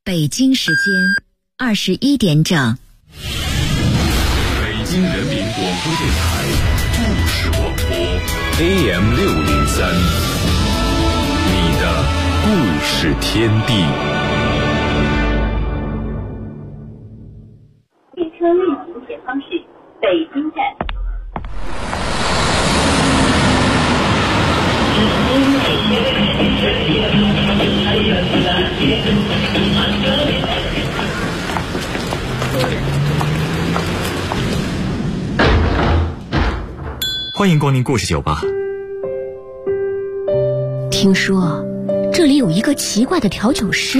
北京时间21点整。 北京人民广播电台故事广播 AM603，你的故事天地。 列车运行前方是北京站。 欢迎光临故事酒吧。 听说这里有一个奇怪的调酒师，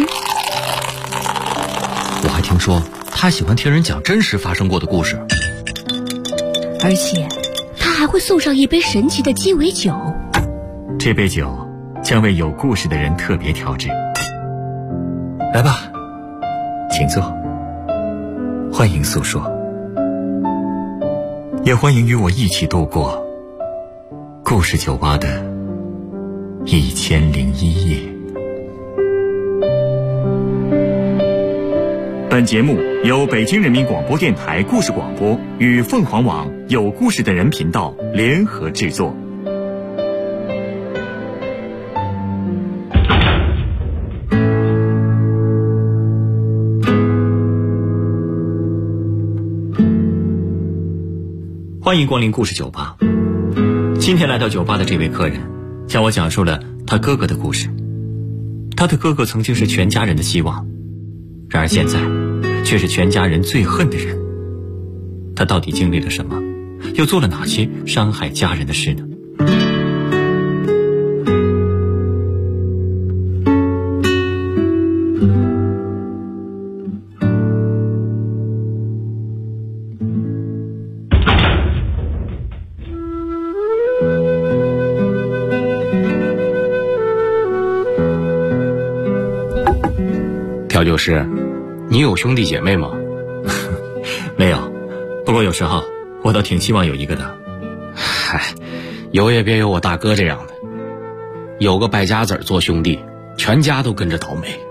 我还听说他喜欢听人讲真实发生过的故事， 而且他还会送上一杯神奇的鸡尾酒。 这杯酒将为有故事的人特别调制。来吧，请坐，欢迎诉说，也欢迎与我一起度过故事酒吧的1001夜。本节目由北京人民广播电台故事广播与凤凰网有故事的人频道联合制作。欢迎光临故事酒吧。今天来到酒吧的这位客人向我讲述了他哥哥的故事。他的哥哥曾经是全家人的希望，然而现在却是全家人最恨的人。他到底经历了什么，又做了哪些伤害家人的事呢？ 调酒师，你有兄弟姐妹吗？ 没有，不过有时候我倒挺希望有一个的。 嗨，有也别有我大哥这样的，有个败家子做兄弟，全家都跟着倒霉。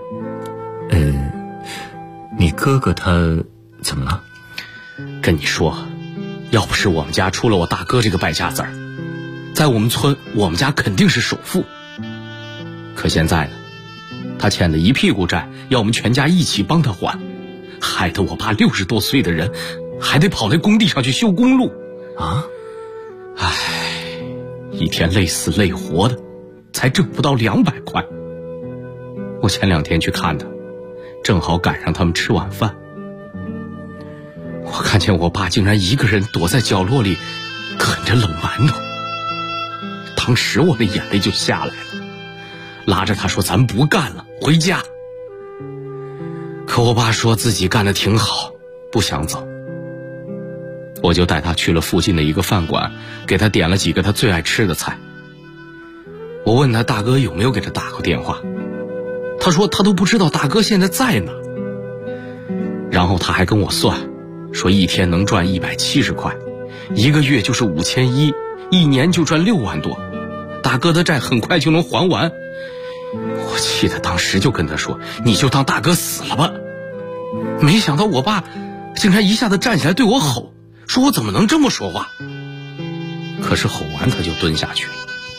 你哥哥他怎么了？ 跟你说，要不是我们家出了我大哥这个败家子儿，在我们村我们家肯定是首富。可现在呢，他欠的一屁股债，要我们全家一起帮他还，害得我爸60多岁的人还得跑那工地上去修公路啊！唉，一天累死累活的，才挣不到200块。我前2天去看他，正好赶上他们吃晚饭，我看见我爸竟然一个人躲在角落里啃着冷馒头，当时我的眼泪就下来了，拉着他说咱不干了，回家。可我爸说自己干得挺好，不想走。我就带他去了附近的一个饭馆，给他点了几个他最爱吃的菜。我问他大哥有没有给他打过电话，他说他都不知道大哥现在在哪。然后他还跟我算，说一天能赚170块，一个月就是5100，一年就赚6万多，大哥的债很快就能还完。我气得当时就跟他说，你就当大哥死了吧。没想到我爸竟然一下子站起来对我吼，说我怎么能这么说话。可是吼完他就蹲下去了，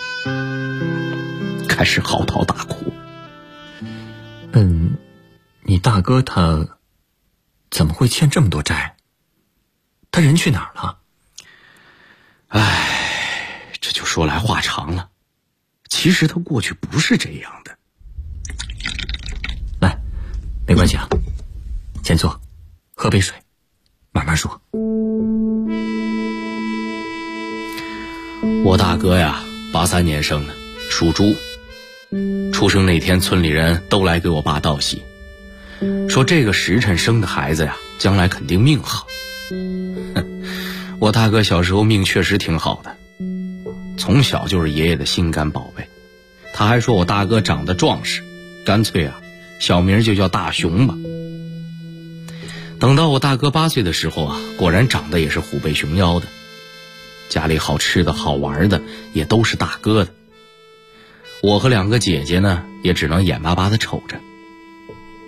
开始嚎啕大哭。 你大哥他怎么会欠这么多债？他人去哪儿了？ 这就说来话长了。其实他过去不是这样的。 来，没关系啊，先坐，喝杯水，慢慢说。 我大哥呀，83年生的，属猪。出生那天，村里人都来给我爸道喜，说这个时辰生的孩子呀，将来肯定命好。我大哥小时候命确实挺好的，从小就是爷爷的心肝宝贝。他还说我大哥长得壮实，干脆啊，小名就叫大熊吧。等到我大哥8岁的时候啊，果然长得也是虎背熊腰的，家里好吃的好玩的也都是大哥的。我和2个姐姐呢，也只能眼巴巴地瞅着。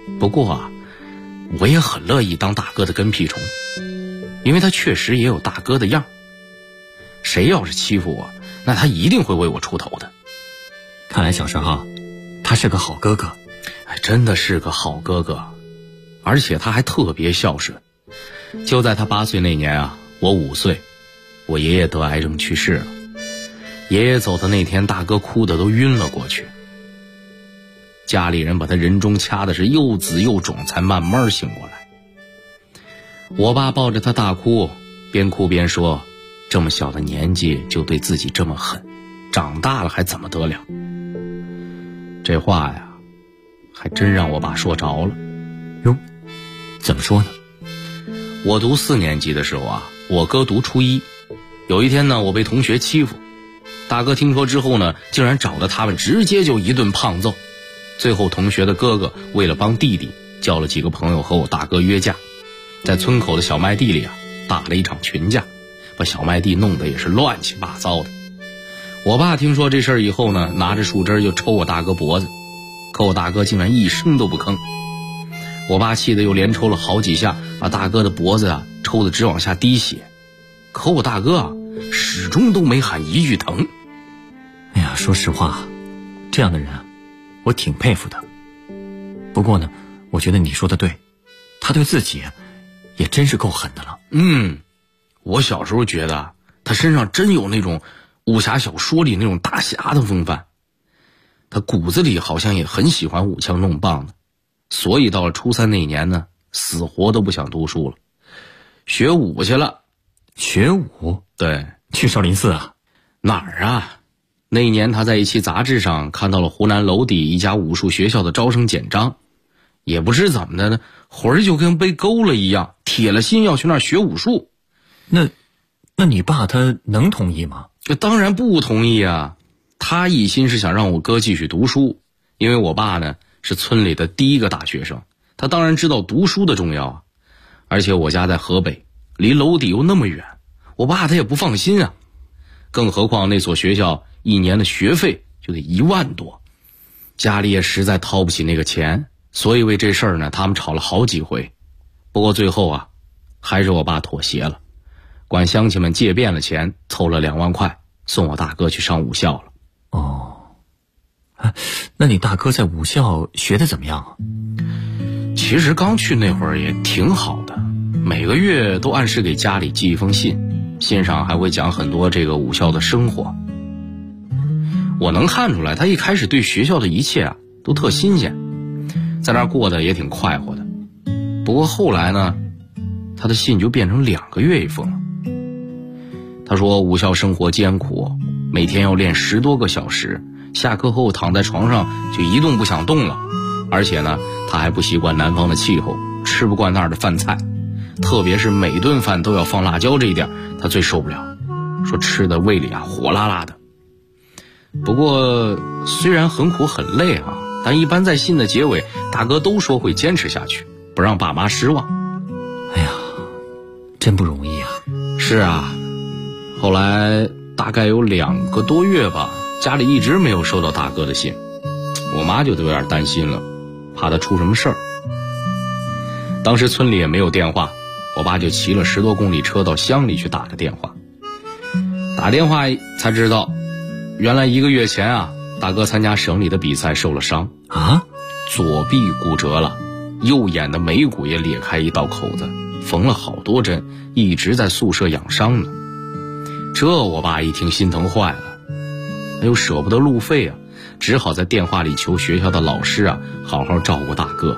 不过啊，我也很乐意当大哥的跟屁虫，因为他确实也有大哥的样。谁要是欺负我，那他一定会为我出头的。 看来小时候他是个好哥哥。 真的是个好哥哥，而且他还特别孝顺。就在他8岁那年啊，我5岁，我爷爷得癌症去世了。爷爷走的那天，大哥哭得都晕了过去。家里人把他人中掐的是又紫又肿，才慢慢醒过来。我爸抱着他大哭，边哭边说，这么小的年纪就对自己这么狠，长大了还怎么得了？这话呀，还真让我爸说着了。 哟，怎么说呢？ 我读4年级的时候啊，我哥读初1。有一天呢，我被同学欺负，大哥听说之后呢，竟然找了他们，直接就一顿胖揍。最后同学的哥哥为了帮弟弟，叫了几个朋友和我大哥约架，在村口的小麦地里啊，打了一场群架，把小麦地弄得也是乱七八糟的。我爸听说这事儿以后呢，拿着树枝就抽我大哥脖子，可我大哥竟然一声都不吭。我爸气得又连抽了好几下，把大哥的脖子啊抽得直往下滴血。可我大哥啊，始终都没喊一句疼。 哎呀，说实话，这样的人啊，我挺佩服的。不过呢，我觉得你说的对，他对自己也真是够狠的了。 我小时候觉得他身上真有那种武侠小说里那种大侠的风范，他骨子里好像也很喜欢舞枪弄棒的，所以到了初3那年呢，死活都不想读书了，学武去了。 学武？ 对， 去少林寺啊？ 哪儿啊？那一年他在一期杂志上看到了湖南娄底一家武术学校的招生简章，也不知怎么的呢，魂儿就跟被勾了一样，铁了心要去那儿学武术。 那你爸他能同意吗？ 当然不同意啊，他一心是想让我哥继续读书，因为我爸呢是村里的第一个大学生，他当然知道读书的重要啊。而且我家在河北，离娄底又那么远，我爸他也不放心啊。更何况那所学校1年的学费就得1万多，家里也实在掏不起那个钱，所以为这事儿呢，他们吵了好几回。不过最后啊，还是我爸妥协了，管乡亲们借遍了钱，凑了2万块，送我大哥去上武校了。 哦，那你大哥在武校学得怎么样啊？ 其实刚去那会儿也挺好的，每个月都按时给家里寄一封信，信上还会讲很多这个武校的生活。我能看出来，他一开始对学校的一切啊都特新鲜，在那儿过得也挺快活的。不过后来呢，他的信就变成2个月一封了。他说武校生活艰苦，每天要练10多个小时，下课后躺在床上就一动不想动了。而且呢，他还不习惯南方的气候，吃不惯那儿的饭菜，特别是每顿饭都要放辣椒这一点，他最受不了，说吃的胃里啊火辣辣的。不过虽然很苦很累啊，但一般在信的结尾，大哥都说会坚持下去，不让爸妈失望。 哎呀，真不容易啊。 是啊，后来大概有2个多月吧，家里一直没有收到大哥的信，我妈就有点担心了，怕他出什么事儿。当时村里也没有电话，我爸就骑了10多公里车到乡里去打个电话。打电话才知道，原来1个月前啊，大哥参加省里的比赛受了伤啊， 左臂骨折了，右眼的眉骨也裂开一道口子，缝了好多针，一直在宿舍养伤呢。这我爸一听心疼坏了，他又舍不得路费啊，只好在电话里求学校的老师啊好好照顾大哥。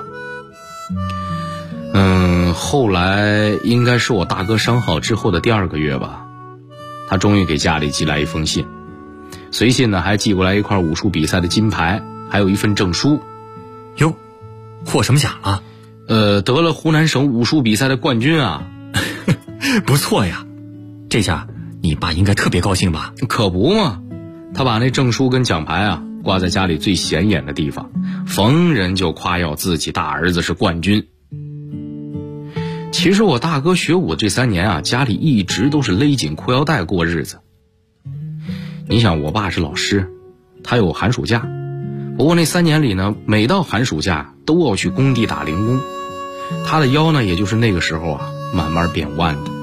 后来应该是我大哥伤好之后的第2个月吧，他终于给家里寄来一封信，随信呢还寄过来一块武术比赛的金牌，还有一份证书。 哟，获什么奖了？ 得了湖南省武术比赛的冠军啊。 不错呀，这下你爸应该特别高兴吧？ 可不嘛，他把那证书跟奖牌啊挂在家里最显眼的地方，逢人就夸耀自己大儿子是冠军。其实我大哥学武这3年啊，家里一直都是勒紧裤腰带过日子。你想我爸是老师，他有寒暑假， 不过那3年里呢，每到寒暑假都要去工地打零工，他的腰呢也就是那个时候啊慢慢变弯的。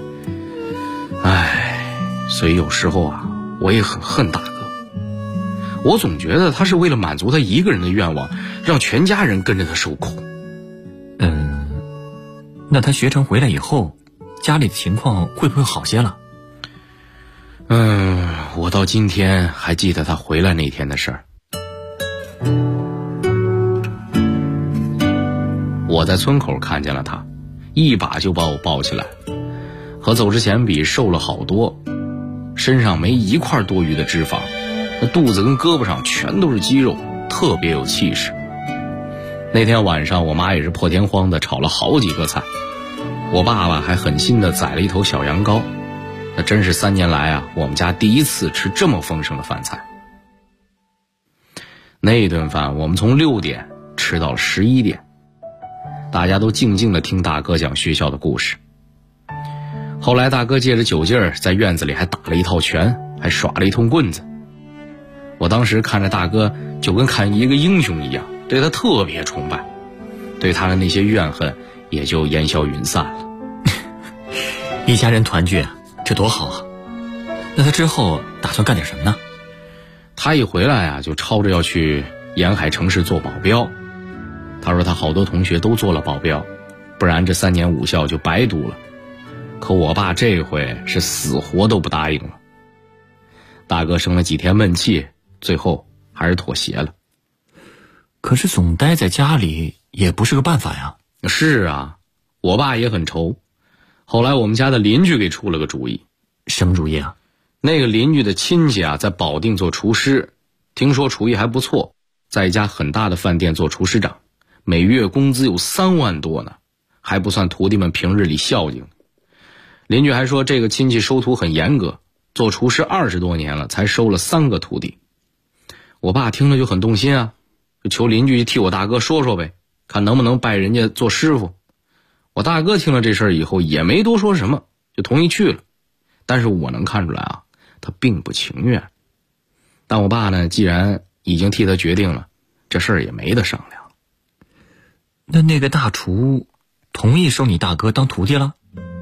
所以有时候啊我也很恨大哥，我总觉得他是为了满足他一个人的愿望，让全家人跟着他受苦。 那他学成回来以后，家里的情况会不会好些了？ 我到今天还记得他回来那天的事儿。我在村口看见了他，一把就把我抱起来，和走之前比瘦了好多，身上没一块多余的脂肪，那肚子跟胳膊上全都是肌肉，特别有气势。那天晚上我妈也是破天荒的炒了好几个菜，我爸爸还狠心的宰了一头小羊羔，那真是3年来啊我们家第一次吃这么丰盛的饭菜。那顿饭我们从6点吃到了11点，大家都静静地听大哥讲学校的故事。后来大哥借着酒劲儿在院子里还打了一套拳，还耍了一通棍子。我当时看着大哥就跟看一个英雄一样，对他特别崇拜，对他的那些怨恨也就烟消云散了。 一家人团聚，这多好啊！那他之后打算干点什么呢？ 他一回来啊就吵着要去沿海城市做保镖。他说他好多同学都做了保镖，不然这3年武校就白读了。可我爸这回是死活都不答应了。大哥生了几天闷气，最后还是妥协了。 可是总待在家里也不是个办法呀。 是啊，我爸也很愁。后来我们家的邻居给出了个主意。 什么主意啊？ 那个邻居的亲戚啊在保定做厨师，听说厨艺还不错，在一家很大的饭店做厨师长，每月工资有3万多呢，还不算徒弟们平日里孝敬。邻居还说这个亲戚收徒很严格，做厨师20多年了才收了3个徒弟。我爸听了就很动心啊，就求邻居替我大哥说说呗，看能不能拜人家做师傅。我大哥听了这事儿以后也没多说什么，就同意去了。但是我能看出来啊，他并不情愿。但我爸呢，既然已经替他决定了，这事儿也没得商量。 那个大厨同意收你大哥当徒弟了？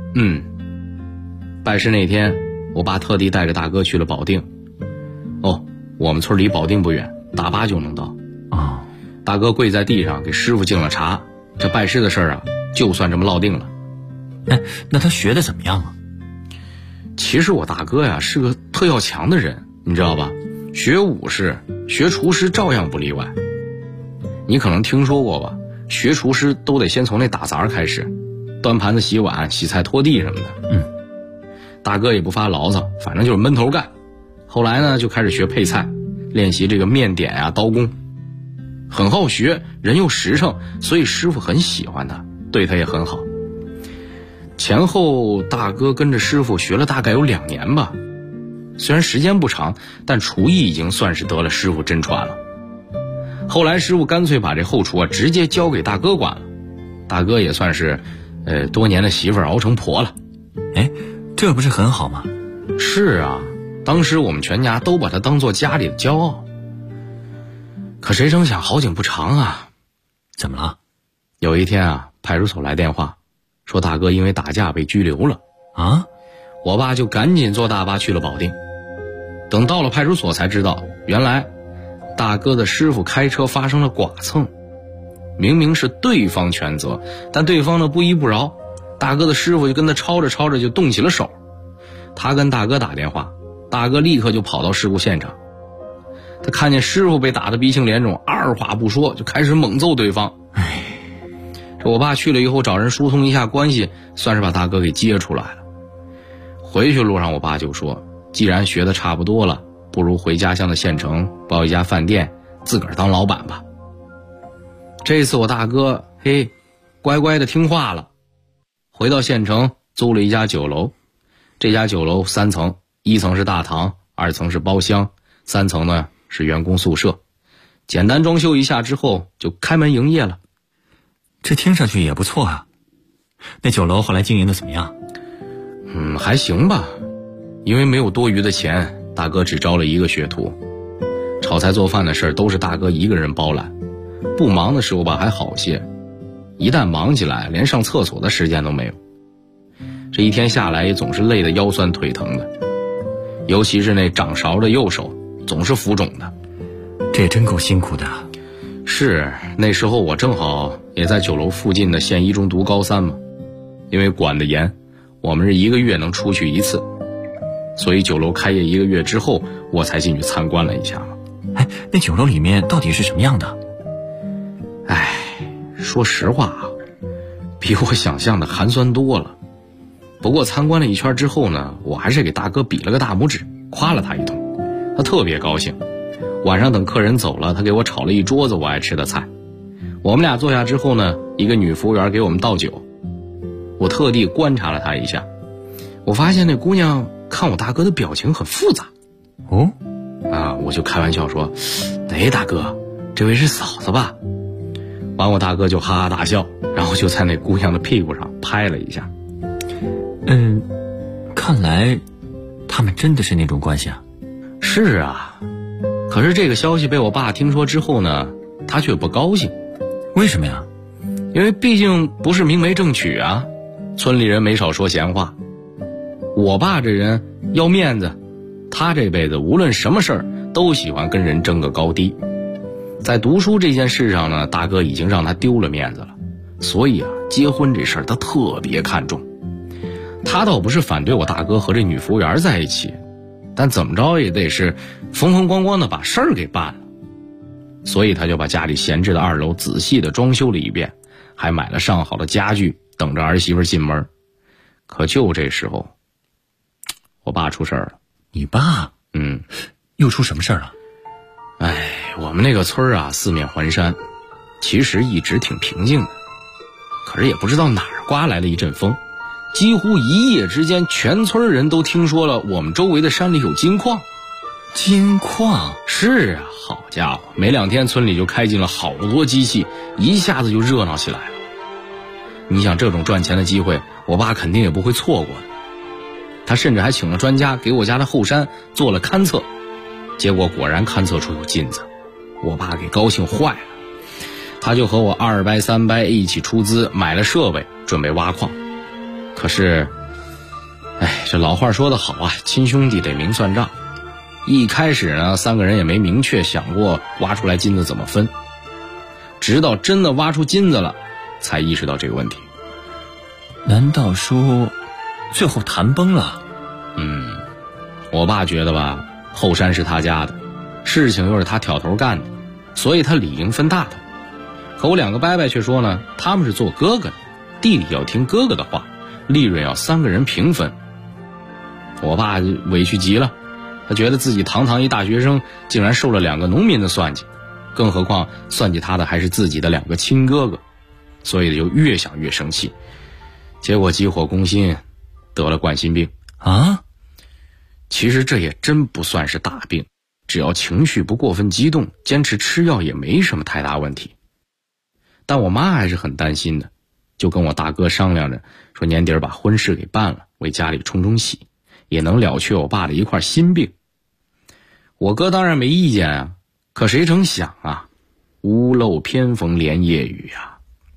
拜师那天，我爸特地带着大哥去了保定。我们村离保定不远，大巴就能到。大哥跪在地上给师傅敬了茶，这拜师的事儿啊，就算这么落定了。 那他学的怎么样啊？ 其实我大哥呀是个特要强的人，你知道吧？学武士、学厨师照样不例外。你可能听说过吧？学厨师都得先从那打杂开始，端盘子、洗碗、洗菜、拖地什么的。大哥也不发牢骚，反正就是闷头干。后来呢，就开始学配菜，练习这个面点啊、刀工，很好学，人又实诚，所以师傅很喜欢他，对他也很好。前后大哥跟着师傅学了大概有2年吧，虽然时间不长，但厨艺已经算是得了师傅真传了。后来师傅干脆把这后厨啊直接交给大哥管了，大哥也算是多年的媳妇儿熬成婆了。 这不是很好吗？ 是啊，当时我们全家都把他当做家里的骄傲。可谁成想好景不长啊。 怎么了？ 有一天啊，派出所来电话说大哥因为打架被拘留了啊。 我爸就赶紧坐大巴去了保定。等到了派出所才知道，原来大哥的师傅开车发生了剐蹭，明明是对方全责，但对方呢不依不饶，大哥的师傅就跟他吵着吵着就动起了手。他跟大哥打电话，大哥立刻就跑到事故现场。他看见师傅被打得鼻青脸肿，二话不说就开始猛揍对方。这我爸去了以后找人疏通一下关系，算是把大哥给接出来了。回去路上我爸就说，既然学得差不多了，不如回家乡的县城包一家饭店，自个儿当老板吧。这次我大哥乖乖的听话了，回到县城租了一家酒楼。这家酒楼3层，1层是大堂，2层是包厢，3层呢是员工宿舍。简单装修一下之后就开门营业了。 这听上去也不错啊。那酒楼后来经营的怎么样？ 还行吧。因为没有多余的钱，大哥只招了1个学徒。 炒菜做饭的事儿都是大哥一个人包揽，不忙的时候吧还好些，一旦忙起来，连上厕所的时间都没有。这一天下来也总是累得腰酸腿疼的，尤其是那掌勺的右手总是浮肿的。 这也真够辛苦的。 是，那时候我正好也在酒楼附近的县一中读高三嘛，因为管得严，我们是1个月能出去1次，所以酒楼开业1个月之后，我才进去参观了一下嘛。 哎，那酒楼里面到底是什么样的？ 哎，说实话啊，比我想象的寒酸多了。不过参观了一圈之后呢，我还是给大哥比了个大拇指，夸了他一通，他特别高兴。晚上等客人走了，他给我炒了一桌子我爱吃的菜。我们俩坐下之后呢，一个女服务员给我们倒酒。我特地观察了她一下，我发现那姑娘看我大哥的表情很复杂。 哦， 我就开玩笑说，哎，大哥，这位是嫂子吧？完我大哥就哈哈大笑，然后就在那姑娘的屁股上拍了一下。 看来他们真的是那种关系啊。 是啊，可是这个消息被我爸听说之后呢，他却不高兴。 为什么呀？ 因为毕竟不是明媒正娶啊，村里人没少说闲话。我爸这人要面子，他这辈子无论什么事儿都喜欢跟人争个高低。在读书这件事上呢，大哥已经让他丢了面子了，所以结婚这事儿他特别看重。他倒不是反对我大哥和这女服务员在一起，但怎么着也得是风风光光的把事儿给办了。所以他就把家里闲置的2楼仔细的装修了一遍，还买了上好的家具，等着儿媳妇进门。可就这时候，我爸出事儿了。 你爸？又出什么事儿了？ 我们那个村啊，四面环山，其实一直挺平静的。可是也不知道哪儿刮来了一阵风，几乎一夜之间，全村人都听说了我们周围的山里有金矿。 金矿？ 是啊，好家伙，没2天村里就开进了好多机器，一下子就热闹起来了。你想这种赚钱的机会，我爸肯定也不会错过的。他甚至还请了专家给我家的后山做了勘测，结果果然勘测出有金子，我爸给高兴坏了。他就和我2伯3伯一起出资买了设备，准备挖矿。可是这老话说得好啊，亲兄弟得明算账。一开始呢，3个人也没明确想过挖出来金子怎么分，直到真的挖出金子了，才意识到这个问题。 难道说最后谈崩了？ 我爸觉得吧，后山是他家的，事情又是他挑头干的，所以他理应分大头。可我2个伯伯却说呢，他们是做哥哥的，地里要听哥哥的话，利润要3个人平分。我爸委屈极了，他觉得自己堂堂一大学生，竟然受了2个农民的算计，更何况算计他的还是自己的2个亲哥哥，所以就越想越生气，结果急火攻心，得了冠心病。其实这也真不算是大病，只要情绪不过分激动，坚持吃药也没什么太大问题。但我妈还是很担心的，就跟我大哥商量着，说年底把婚事给办了，为家里冲喜，也能了却我爸的一块心病。我哥当然没意见啊，可谁成想啊，屋漏偏逢连夜雨啊。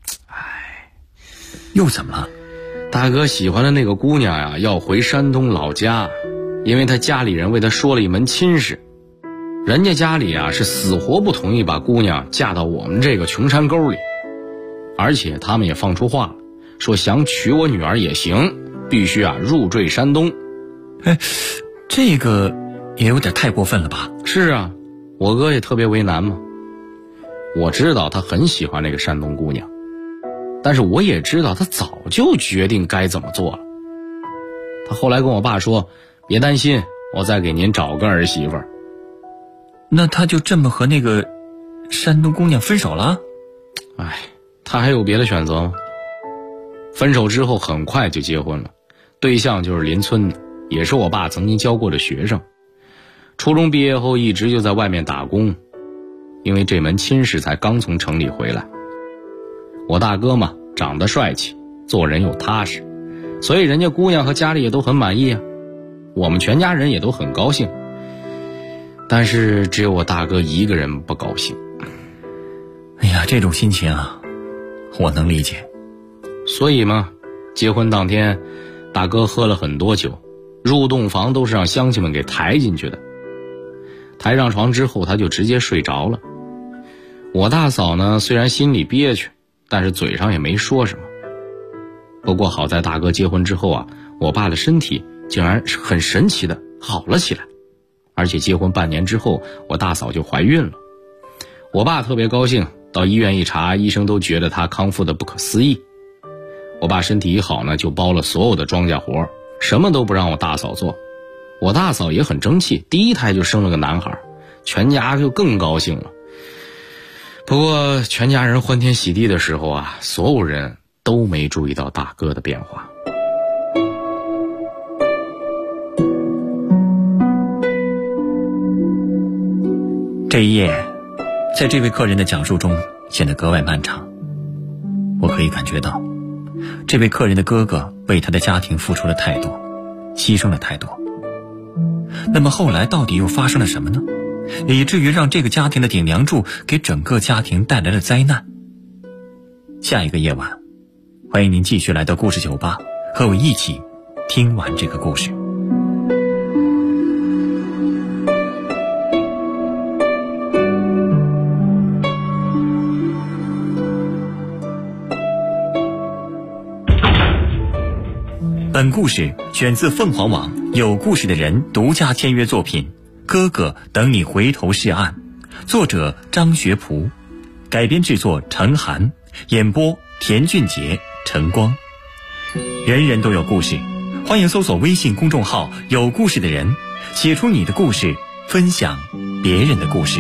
又怎么了？ 大哥喜欢的那个姑娘呀，要回山东老家，因为他家里人为他说了一门亲事。人家家里啊是死活不同意把姑娘嫁到我们这个穷山沟里，而且他们也放出话了，说想娶我女儿也行，必须入赘山东。 这个也有点太过分了吧？ 是啊，我哥也特别为难嘛。我知道他很喜欢那个山东姑娘，但是我也知道他早就决定该怎么做了。他后来跟我爸说，别担心，我再给您找个儿媳妇儿。 那他就这么和那个山东姑娘分手了？ 他还有别的选择吗？分手之后很快就结婚了，对象就是邻村的，也是我爸曾经教过的学生。初中毕业后一直就在外面打工，因为这门亲事才刚从城里回来。我大哥嘛，长得帅气，做人又踏实，所以人家姑娘和家里也都很满意啊，我们全家人也都很高兴。 但是只有我大哥一个人不高兴。 哎呀，这种心情啊，我能理解。 所以嘛，结婚当天，大哥喝了很多酒，入洞房都是让乡亲们给抬进去的。抬上床之后，他就直接睡着了。我大嫂呢，虽然心里憋屈，但是嘴上也没说什么。不过好在大哥结婚之后啊，我爸的身体竟然很神奇的好了起来，而且结婚半年之后，我大嫂就怀孕了。我爸特别高兴，到医院一查，医生都觉得他康复的不可思议。我爸身体一好呢，就包了所有的庄稼活，什么都不让我大嫂做。我大嫂也很争气，第一胎就生了个男孩，全家就更高兴了。不过全家人欢天喜地的时候啊，所有人都没注意到大哥的变化。 这一夜，在这位客人的讲述中显得格外漫长。我可以感觉到，这位客人的哥哥为他的家庭付出了太多，牺牲了太多。那么后来到底又发生了什么呢？以至于让这个家庭的顶梁柱给整个家庭带来了灾难。下一个夜晚，欢迎您继续来到故事酒吧，和我一起听完这个故事。本故事选自凤凰网有故事的人独家签约作品《哥哥等你回头是岸》，作者张学仆，改编制作陈寒，演播田俊杰、陈光。人人都有故事，欢迎搜索微信公众号有故事的人，写出你的故事，分享别人的故事。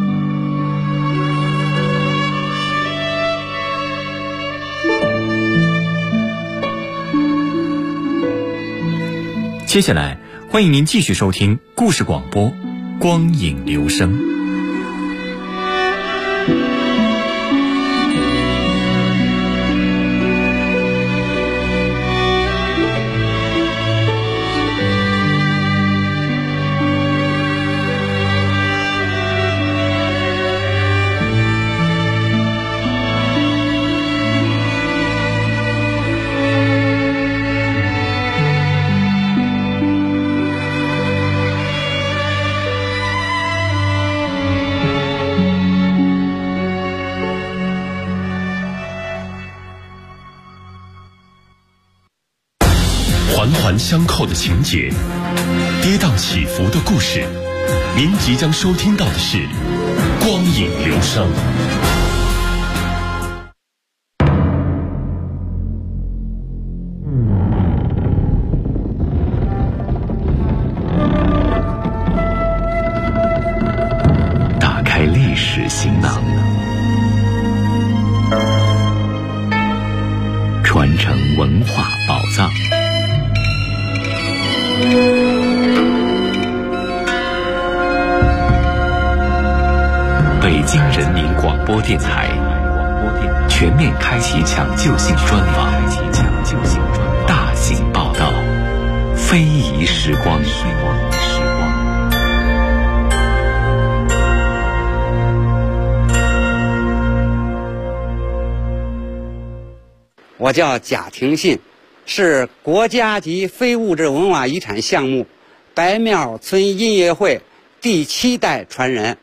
接下来欢迎您继续收听故事广播光影留声。 环环相扣的情节，跌宕起伏的故事，您即将收听到的是光影留声。打开历史行囊，传承文化宝藏。北京人民广播电台全面开启抢救性专访，大型报道，非遗时光。 我叫贾廷信，是国家级非物质文化遗产项目白庙村音乐会第7代传人。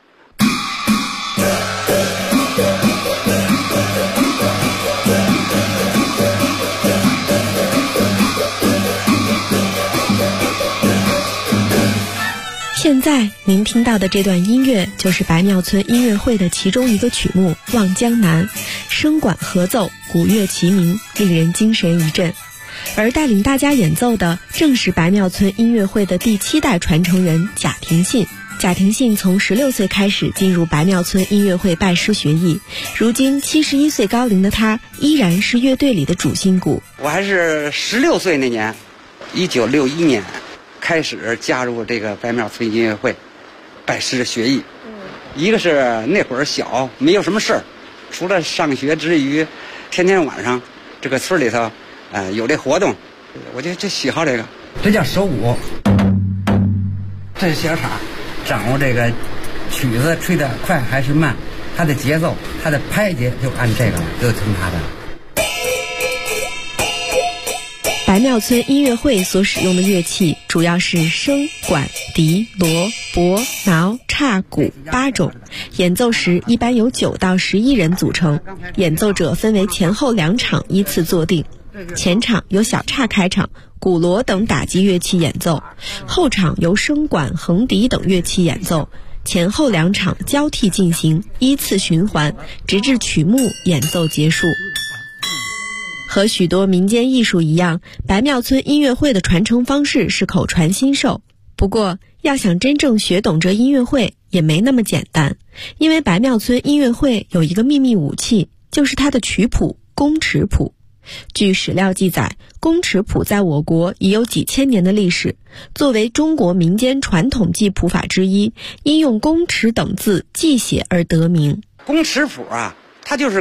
现在您听到的这段音乐就是白庙村音乐会的其中一个曲目《望江南》，声管合奏，鼓乐齐鸣，令人精神一振。而带领大家演奏的正是白庙村音乐会的第7代传承人贾廷信。贾廷信从16岁开始进入白庙村音乐会拜师学艺，如今71岁高龄的他依然是乐队里的主心骨。 我还是16岁那年，1961年开始加入这个白庙村音乐会拜师学艺。一个是那会儿小，没有什么事儿，除了上学之余，天天晚上这个村里头有这活动，我就喜好这个。 这叫手鼓，这是小叉， 掌握这个曲子吹得快还是慢，它的节奏，它的拍节就按这个了，就听它的。 白庙村音乐会所使用的乐器主要是笙、管、笛、锣、钹、挠、叉、鼓8种，演奏时一般由9到11人组成，演奏者分为前后2场依次坐定。前场由小叉开场，鼓锣等打击乐器演奏，后场由笙管、横笛等乐器演奏，前后2场交替进行，依次循环，直至曲目演奏结束。和许多民间艺术一样，白庙村音乐会的传承方式是口传心授。不过，要想真正学懂这音乐会也没那么简单，因为白庙村音乐会有一个秘密武器，就是它的曲谱宫尺谱。据史料记载，宫尺谱在我国已有几千年的历史，作为中国民间传统记谱法之一，因用宫尺等字记写而得名。 宫尺谱啊，它就是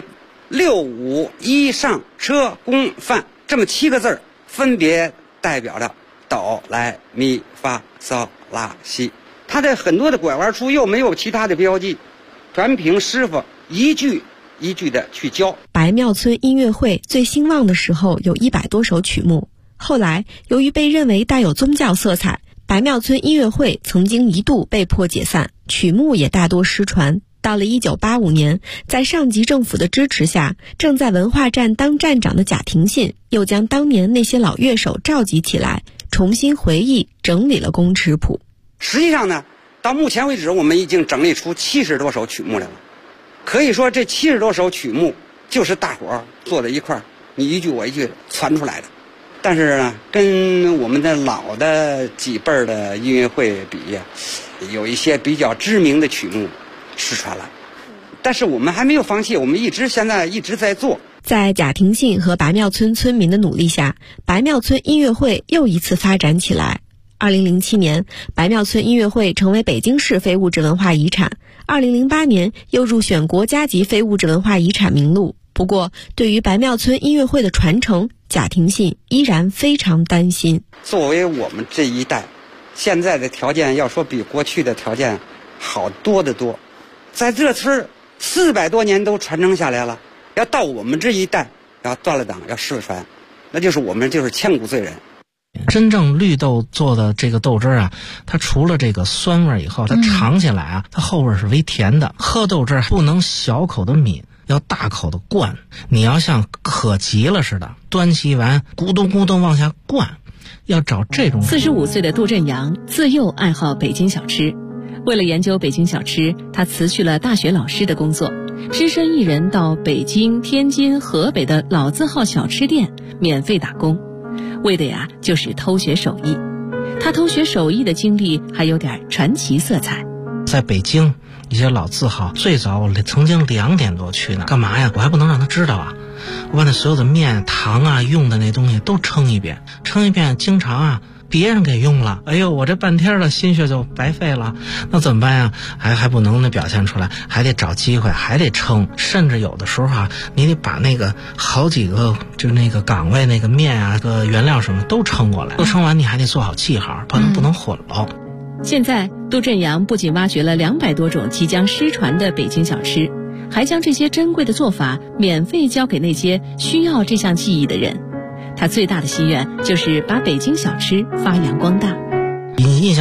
6、5、1上车宫范这么7个字，分别代表着哆来咪发嗦拉西。它的很多的拐弯处又没有其他的标记，全凭师傅一句一句的去教。 白庙村音乐会最兴旺的时候有100多首曲目，后来由于被认为带有宗教色彩，白庙村音乐会曾经一度被迫解散，曲目也大多失传。到了1985年，在上级政府的支持下，正在文化站当站长的贾廷信又将当年那些老乐手召集起来，重新回忆整理了宫尺谱。 实际上呢，到目前为止我们已经整理出70多首曲目来了。可以说这70多首曲目就是大伙儿坐在一块儿，你一句我一句传出来的。但是呢，跟我们的老的几辈儿的音乐会比，有一些比较知名的曲目失传了，但是我们还没有放弃，我们现在一直在做。 在贾廷信和白庙村村民的努力下，白庙村音乐会又一次发展起来。2007年，白庙村音乐会成为北京市非物质文化遗产，2008年又入选国家级非物质文化遗产名录。不过，对于白庙村音乐会的传承，贾廷信依然非常担心。 作为我们这一代，现在的条件要说比过去的条件好多得多。在这村400多年都传承下来了，要到我们这一代要断了档，要失传，那就是我们就是千古罪人。 真正绿豆做的这个豆汁啊，它除了这个酸味以后，它尝起来啊，它后味是微甜的。喝豆汁不能小口的抿，要大口的灌。你要像渴急了似的，端起碗咕咚咕咚往下灌，要找这种。 45岁的杜振阳自幼爱好北京小吃，为了研究北京小吃，他辞去了大学老师的工作，只身一人到北京、天津、河北的老字号小吃店免费打工，为的呀就是偷学手艺。他偷学手艺的经历还有点传奇色彩。 在北京一些老字号，最早我曾经2点多去呢，干嘛呀？我还不能让他知道啊！我把那所有的面、糖啊、用的那东西都称一遍，经常啊别人给用了，哎呦，我这半天的心血就白费了，那怎么办呀？还不能表现出来，还得找机会，还得称，甚至有的时候啊，你得把那个好几个就那个岗位那个面啊、个原料什么都称过来，都称完你还得做好记号，不能混了。 现在杜振阳不仅挖掘了200多种即将失传的北京小吃，还将这些珍贵的做法免费教给那些需要这项技艺的人。他最大的心愿就是把北京小吃发扬光大。 印象